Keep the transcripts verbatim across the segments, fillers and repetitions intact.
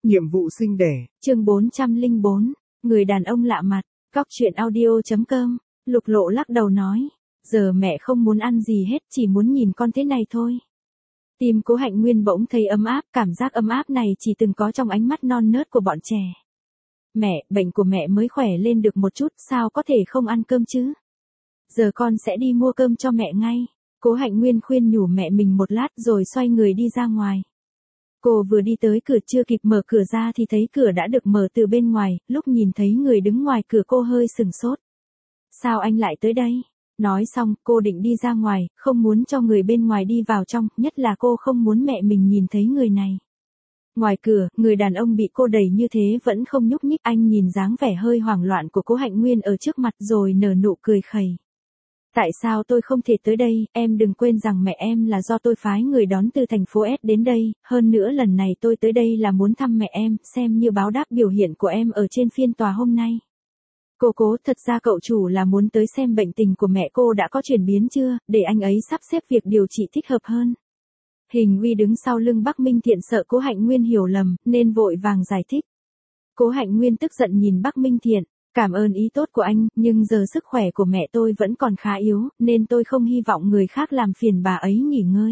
Nhiệm vụ sinh đẻ. Chương bốn trăm lẻ bốn, người đàn ông lạ mặt, góc truyện audio chấm com. Lục Lộ lắc đầu nói, giờ mẹ không muốn ăn gì hết, chỉ muốn nhìn con thế này thôi. Tim Cố Hạnh Nguyên bỗng thấy ấm áp, cảm giác ấm áp này chỉ từng có trong ánh mắt non nớt của bọn trẻ. Mẹ, bệnh của mẹ mới khỏe lên được một chút, sao có thể không ăn cơm chứ? Giờ con sẽ đi mua cơm cho mẹ ngay. Cố Hạnh Nguyên khuyên nhủ mẹ mình một lát rồi xoay người đi ra ngoài. Cô vừa đi tới cửa chưa kịp mở cửa ra thì thấy cửa đã được mở từ bên ngoài, lúc nhìn thấy người đứng ngoài cửa cô hơi sừng sốt. Sao anh lại tới đây? Nói xong, cô định đi ra ngoài, không muốn cho người bên ngoài đi vào trong, nhất là cô không muốn mẹ mình nhìn thấy người này. Ngoài cửa, người đàn ông bị cô đẩy như thế vẫn không nhúc nhích, anh nhìn dáng vẻ hơi hoảng loạn của Cố Hạnh Nguyên ở trước mặt rồi nở nụ cười khẩy. Tại sao tôi không thể tới đây, em đừng quên rằng mẹ em là do tôi phái người đón từ thành phố S đến đây, hơn nữa lần này tôi tới đây là muốn thăm mẹ em, xem như báo đáp biểu hiện của em ở trên phiên tòa hôm nay. Cô Cố, thật ra cậu chủ là muốn tới xem bệnh tình của mẹ cô đã có chuyển biến chưa, để anh ấy sắp xếp việc điều trị thích hợp hơn. Hình Uy đứng sau lưng Bắc Minh Thiện sợ Cố Hạnh Nguyên hiểu lầm, nên vội vàng giải thích. Cố Hạnh Nguyên tức giận nhìn Bắc Minh Thiện. Cảm ơn ý tốt của anh, nhưng giờ sức khỏe của mẹ tôi vẫn còn khá yếu, nên tôi không hy vọng người khác làm phiền bà ấy nghỉ ngơi.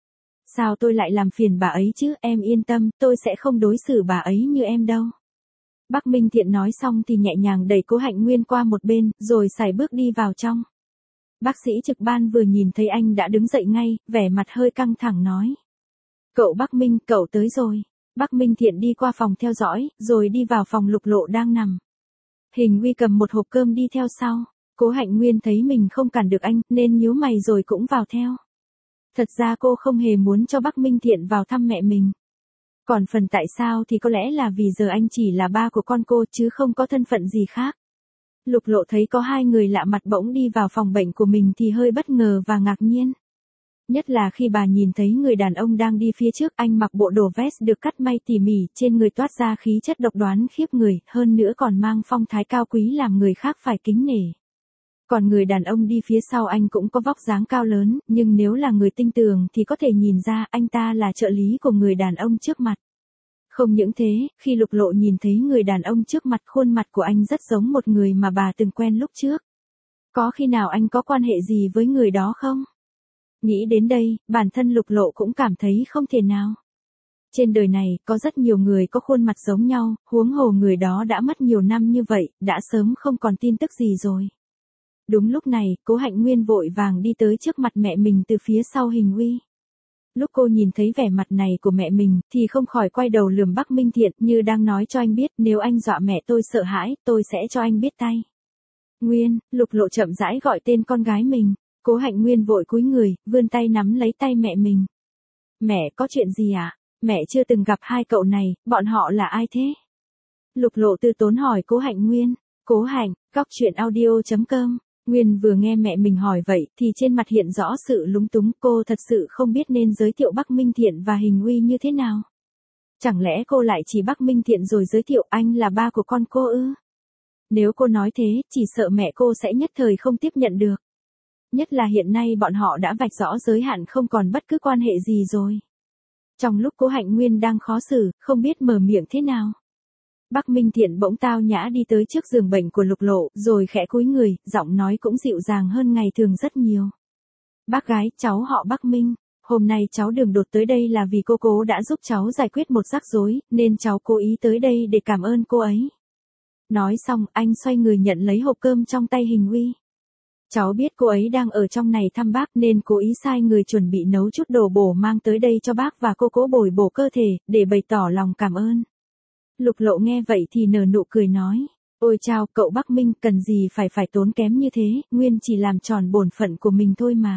Sao tôi lại làm phiền bà ấy chứ, em yên tâm, tôi sẽ không đối xử bà ấy như em đâu. Bắc Minh Thiện nói xong thì nhẹ nhàng đẩy Cố Hạnh Nguyên qua một bên, rồi sải bước đi vào trong. Bác sĩ trực ban vừa nhìn thấy anh đã đứng dậy ngay, vẻ mặt hơi căng thẳng nói. Cậu Bắc Minh, cậu tới rồi. Bắc Minh Thiện đi qua phòng theo dõi, rồi đi vào phòng Lục Lộ đang nằm. Hình Uy cầm một hộp cơm đi theo sau. Cố Hạnh Nguyên thấy mình không cản được anh, nên nhíu mày rồi cũng vào theo. Thật ra cô không hề muốn cho Bắc Minh Thiện vào thăm mẹ mình. Còn phần tại sao thì có lẽ là vì giờ anh chỉ là ba của con cô chứ không có thân phận gì khác. Lục Lộ thấy có hai người lạ mặt bỗng đi vào phòng bệnh của mình thì hơi bất ngờ và ngạc nhiên. Nhất là khi bà nhìn thấy người đàn ông đang đi phía trước, anh mặc bộ đồ vest được cắt may tỉ mỉ, trên người toát ra khí chất độc đoán khiếp người, hơn nữa còn mang phong thái cao quý làm người khác phải kính nể. Còn người đàn ông đi phía sau anh cũng có vóc dáng cao lớn, nhưng nếu là người tinh tường thì có thể nhìn ra anh ta là trợ lý của người đàn ông trước mặt. Không những thế, khi Lục Lộ nhìn thấy người đàn ông trước mặt, khuôn mặt của anh rất giống một người mà bà từng quen lúc trước. Có khi nào anh có quan hệ gì với người đó không? Nghĩ đến đây, bản thân Lục Lộ cũng cảm thấy không thể nào. Trên đời này, có rất nhiều người có khuôn mặt giống nhau, huống hồ người đó đã mất nhiều năm như vậy, đã sớm không còn tin tức gì rồi. Đúng lúc này, Cố Hạnh Nguyên vội vàng đi tới trước mặt mẹ mình từ phía sau Hình Uy. Lúc cô nhìn thấy vẻ mặt này của mẹ mình, thì không khỏi quay đầu lườm Bắc Minh Thiện như đang nói cho anh biết nếu anh dọa mẹ tôi sợ hãi, tôi sẽ cho anh biết tay. Nguyên, Lục Lộ chậm rãi gọi tên con gái mình. Cố Hạnh Nguyên vội cúi người, vươn tay nắm lấy tay mẹ mình. Mẹ, có chuyện gì à? Mẹ chưa từng gặp hai cậu này, bọn họ là ai thế? Lục Lộ từ tốn hỏi Cố Hạnh Nguyên. Cố Hạnh, góc truyện audio chấm com. Nguyên vừa nghe mẹ mình hỏi vậy, thì trên mặt hiện rõ sự lúng túng, cô thật sự không biết nên giới thiệu Bắc Minh Thiện và Hình Uy như thế nào. Chẳng lẽ cô lại chỉ Bắc Minh Thiện rồi giới thiệu anh là ba của con cô ư? Nếu cô nói thế, chỉ sợ mẹ cô sẽ nhất thời không tiếp nhận được. Nhất là hiện nay bọn họ đã vạch rõ giới hạn không còn bất cứ quan hệ gì rồi. Trong lúc Cố Hạnh Nguyên đang khó xử, không biết mở miệng thế nào. Bắc Minh Thiện bỗng tao nhã đi tới trước giường bệnh của Lục Lộ, rồi khẽ cúi người, giọng nói cũng dịu dàng hơn ngày thường rất nhiều. Bác gái, cháu họ Bắc Minh, hôm nay cháu đường đột tới đây là vì cô Cố đã giúp cháu giải quyết một rắc rối, nên cháu cố ý tới đây để cảm ơn cô ấy. Nói xong, anh xoay người nhận lấy hộp cơm trong tay Hình Uy. Cháu biết cô ấy đang ở trong này thăm bác nên cố ý sai người chuẩn bị nấu chút đồ bổ mang tới đây cho bác và cô Cố bồi bổ cơ thể, để bày tỏ lòng cảm ơn. Lục Lộ nghe vậy thì nở nụ cười nói, ôi chao, cậu Bắc Minh, cần gì phải phải tốn kém như thế, Nguyên chỉ làm tròn bổn phận của mình thôi mà.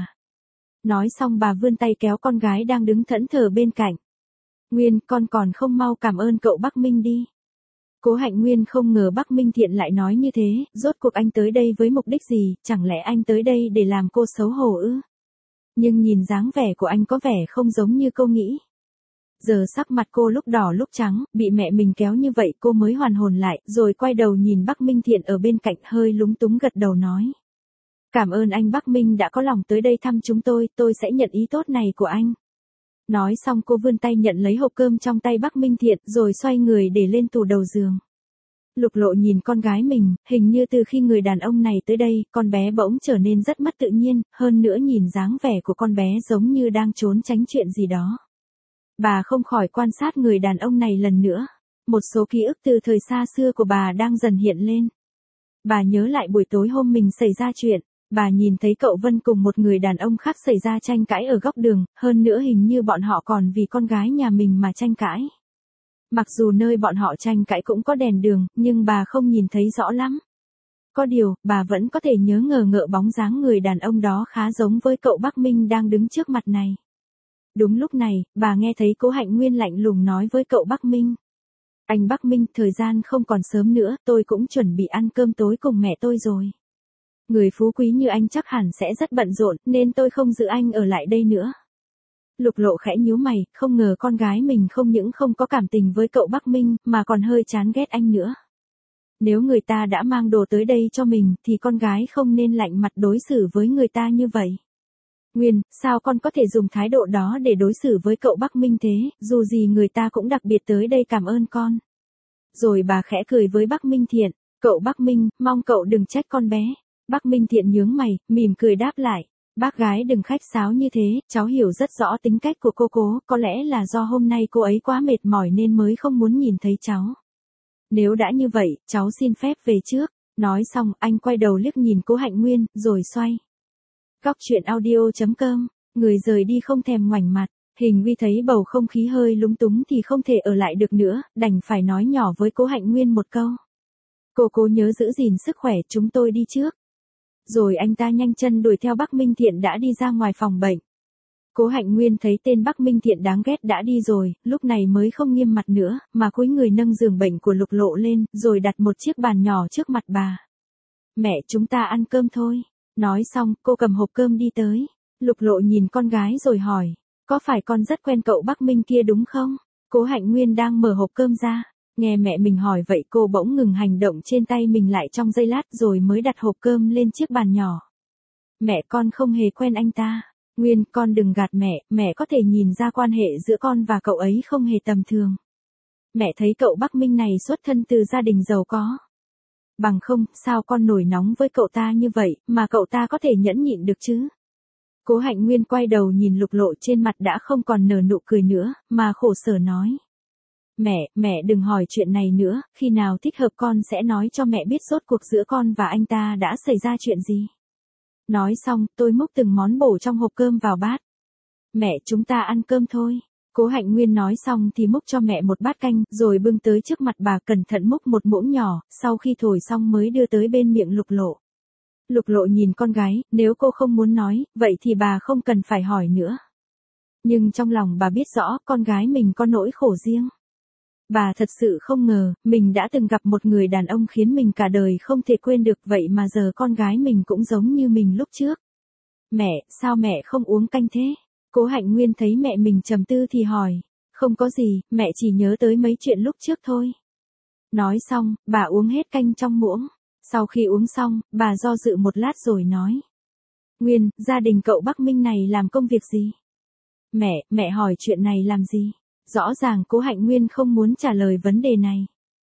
Nói xong bà vươn tay kéo con gái đang đứng thẫn thờ bên cạnh. Nguyên, con còn không mau cảm ơn cậu Bắc Minh đi. Cố Hạnh Nguyên không ngờ Bắc Minh Thiện lại nói như thế, rốt cuộc anh tới đây với mục đích gì, chẳng lẽ anh tới đây để làm cô xấu hổ ư? Nhưng nhìn dáng vẻ của anh có vẻ không giống như cô nghĩ. Giờ sắc mặt cô lúc đỏ lúc trắng, bị mẹ mình kéo như vậy cô mới hoàn hồn lại, rồi quay đầu nhìn Bắc Minh Thiện ở bên cạnh hơi lúng túng gật đầu nói. Cảm ơn anh Bắc Minh đã có lòng tới đây thăm chúng tôi, tôi sẽ nhận ý tốt này của anh. Nói xong cô vươn tay nhận lấy hộp cơm trong tay Bắc Minh Thiện rồi xoay người để lên tủ đầu giường. Lục Lộ nhìn con gái mình, hình như từ khi người đàn ông này tới đây, con bé bỗng trở nên rất mất tự nhiên, hơn nữa nhìn dáng vẻ của con bé giống như đang trốn tránh chuyện gì đó. Bà không khỏi quan sát người đàn ông này lần nữa. Một số ký ức từ thời xa xưa của bà đang dần hiện lên. Bà nhớ lại buổi tối hôm mình xảy ra chuyện, bà nhìn thấy cậu Vân cùng một người đàn ông khác xảy ra tranh cãi ở góc đường, hơn nữa hình như bọn họ còn vì con gái nhà mình mà tranh cãi. Mặc dù nơi bọn họ tranh cãi cũng có đèn đường, nhưng bà không nhìn thấy rõ lắm. Có điều, bà vẫn có thể nhớ ngờ ngợ bóng dáng người đàn ông đó khá giống với cậu Bắc Minh đang đứng trước mặt này. Đúng lúc này, bà nghe thấy Cố Hạnh Nguyên lạnh lùng nói với cậu Bắc Minh. Anh Bắc Minh, thời gian không còn sớm nữa, tôi cũng chuẩn bị ăn cơm tối cùng mẹ tôi rồi. Người phú quý như anh chắc hẳn sẽ rất bận rộn, nên tôi không giữ anh ở lại đây nữa. Lục Lộ khẽ nhíu mày, không ngờ con gái mình không những không có cảm tình với cậu Bắc Minh, mà còn hơi chán ghét anh nữa. Nếu người ta đã mang đồ tới đây cho mình, thì con gái không nên lạnh mặt đối xử với người ta như vậy. Nguyên, sao con có thể dùng thái độ đó để đối xử với cậu Bắc Minh thế, dù gì người ta cũng đặc biệt tới đây cảm ơn con. Rồi bà khẽ cười với Bắc Minh Thiện, cậu Bắc Minh, mong cậu đừng trách con bé. Bắc Minh Thiện nhướng mày, mỉm cười đáp lại. Bác gái đừng khách sáo như thế, cháu hiểu rất rõ tính cách của cô Cố, có lẽ là do hôm nay cô ấy quá mệt mỏi nên mới không muốn nhìn thấy cháu. Nếu đã như vậy, cháu xin phép về trước. Nói xong, anh quay đầu liếc nhìn Cố Hạnh Nguyên, rồi xoay. Góc truyện audio chấm com, người rời đi không thèm ngoảnh mặt. Hình Uy thấy bầu không khí hơi lúng túng thì không thể ở lại được nữa, đành phải nói nhỏ với Cố Hạnh Nguyên một câu. Cô Cố nhớ giữ gìn sức khỏe, chúng tôi đi trước. Rồi anh ta nhanh chân đuổi theo Bắc Minh Thiện đã đi ra ngoài phòng bệnh. Cố Hạnh Nguyên thấy tên Bắc Minh Thiện đáng ghét đã đi rồi, lúc này mới không nghiêm mặt nữa, mà cúi người nâng giường bệnh của Lục Lộ lên, rồi đặt một chiếc bàn nhỏ trước mặt bà. Mẹ, chúng ta ăn cơm thôi. Nói xong, cô cầm hộp cơm đi tới. Lục Lộ nhìn con gái rồi hỏi, có phải con rất quen cậu Bắc Minh kia đúng không? Cố Hạnh Nguyên đang mở hộp cơm ra. Nghe mẹ mình hỏi vậy cô bỗng ngừng hành động trên tay mình lại trong giây lát rồi mới đặt hộp cơm lên chiếc bàn nhỏ. Mẹ, con không hề quen anh ta. Nguyên, con đừng gạt mẹ, mẹ có thể nhìn ra quan hệ giữa con và cậu ấy không hề tầm thường. Mẹ thấy cậu Bắc Minh này xuất thân từ gia đình giàu có. Bằng không, sao con nổi nóng với cậu ta như vậy, mà cậu ta có thể nhẫn nhịn được chứ? Cố Hạnh Nguyên quay đầu nhìn Lục Lộ, trên mặt đã không còn nở nụ cười nữa, mà khổ sở nói. Mẹ, mẹ đừng hỏi chuyện này nữa, khi nào thích hợp con sẽ nói cho mẹ biết rốt cuộc giữa con và anh ta đã xảy ra chuyện gì. Nói xong, tôi múc từng món bổ trong hộp cơm vào bát. Mẹ, chúng ta ăn cơm thôi. Cố Hạnh Nguyên nói xong thì múc cho mẹ một bát canh, rồi bưng tới trước mặt bà, cẩn thận múc một muỗng nhỏ, sau khi thổi xong mới đưa tới bên miệng Lục Lộ. Lục Lộ nhìn con gái, nếu cô không muốn nói, vậy thì bà không cần phải hỏi nữa. Nhưng trong lòng bà biết rõ, con gái mình có nỗi khổ riêng. Bà thật sự không ngờ, mình đã từng gặp một người đàn ông khiến mình cả đời không thể quên được, vậy mà giờ con gái mình cũng giống như mình lúc trước. Mẹ, sao mẹ không uống canh thế? Cố Hạnh Nguyên thấy mẹ mình trầm tư thì hỏi. Không có gì, mẹ chỉ nhớ tới mấy chuyện lúc trước thôi. Nói xong, bà uống hết canh trong muỗng. Sau khi uống xong, bà do dự một lát rồi nói. Nguyên, gia đình cậu Bắc Minh này làm công việc gì? Mẹ, mẹ hỏi chuyện này làm gì? Rõ ràng Cố Hạnh Nguyên không muốn trả lời vấn đề này.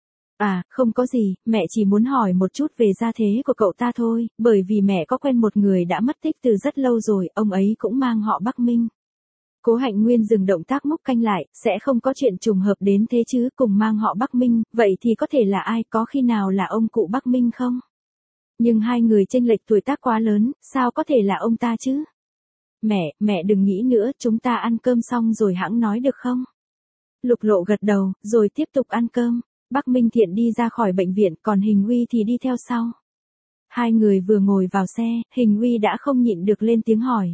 À, không có gì, mẹ chỉ muốn hỏi một chút về gia thế của cậu ta thôi, bởi vì mẹ có quen một người đã mất tích từ rất lâu rồi, ông ấy cũng mang họ Bắc Minh. Cố Hạnh Nguyên dừng động tác múc canh lại, sẽ không có chuyện trùng hợp đến thế chứ, cùng mang họ Bắc Minh, vậy thì có thể là ai, có khi nào là ông cụ Bắc Minh không? Nhưng hai người chênh lệch tuổi tác quá lớn, sao có thể là ông ta chứ? Mẹ, mẹ đừng nghĩ nữa, chúng ta ăn cơm xong rồi hẵng nói được không? Lục Lộ gật đầu, rồi tiếp tục ăn cơm. Bắc Minh Thiện đi ra khỏi bệnh viện, còn Hình Uy thì đi theo sau. Hai người vừa ngồi vào xe, Hình Uy đã không nhịn được lên tiếng hỏi.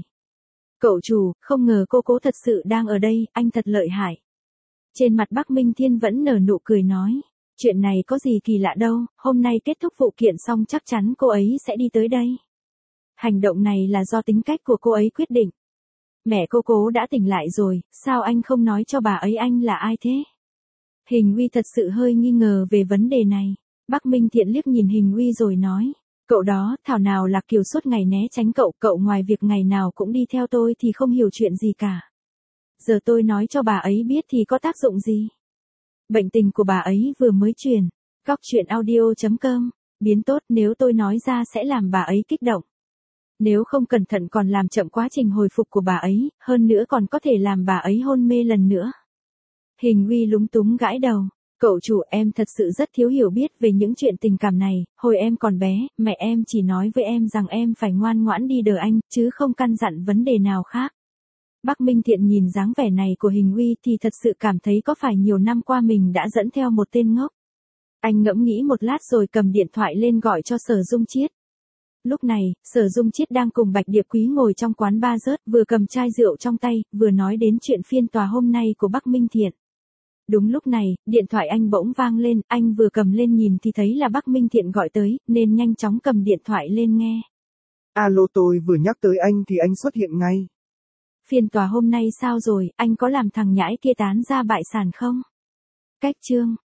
Cậu chủ, không ngờ cô Cố thật sự đang ở đây, anh thật lợi hại. Trên mặt Bắc Minh Thiên vẫn nở nụ cười nói. Chuyện này có gì kỳ lạ đâu, hôm nay kết thúc vụ kiện xong chắc chắn cô ấy sẽ đi tới đây. Hành động này là do tính cách của cô ấy quyết định. Mẹ cô Cố đã tỉnh lại rồi, sao anh không nói cho bà ấy anh là ai thế? Hình Uy thật sự hơi nghi ngờ về vấn đề này. Bắc Minh Thiện liếc nhìn Hình Uy rồi nói. Cậu đó, thảo nào Lạc Kiều suốt ngày né tránh cậu, cậu ngoài việc ngày nào cũng đi theo tôi thì không hiểu chuyện gì cả. Giờ tôi nói cho bà ấy biết thì có tác dụng gì? Bệnh tình của bà ấy vừa mới chuyển. Góc chuyện audio chấm com. Biến tốt, nếu tôi nói ra sẽ làm bà ấy kích động. Nếu không cẩn thận còn làm chậm quá trình hồi phục của bà ấy, hơn nữa còn có thể làm bà ấy hôn mê lần nữa. Hình Huy lúng túng gãi đầu. Cậu chủ, em thật sự rất thiếu hiểu biết về những chuyện tình cảm này, hồi em còn bé, mẹ em chỉ nói với em rằng em phải ngoan ngoãn đi đợi anh, chứ không căn dặn vấn đề nào khác. Bắc Minh Thiện nhìn dáng vẻ này của Hình Huy thì thật sự cảm thấy có phải nhiều năm qua mình đã dẫn theo một tên ngốc. Anh ngẫm nghĩ một lát rồi cầm điện thoại lên gọi cho Sở Dung Chiết. Lúc này, Sở Dung Chiết đang cùng Bạch Điệp Quý ngồi trong quán bar rớt, vừa cầm chai rượu trong tay, vừa nói đến chuyện phiên tòa hôm nay của Bắc Minh Thiện. Đúng lúc này, điện thoại anh bỗng vang lên, anh vừa cầm lên nhìn thì thấy là Bắc Minh Thiện gọi tới, nên nhanh chóng cầm điện thoại lên nghe. Alo, tôi vừa nhắc tới anh thì anh xuất hiện ngay. Phiên tòa hôm nay sao rồi, anh có làm thằng nhãi kia tán ra bại sản không? Cách chương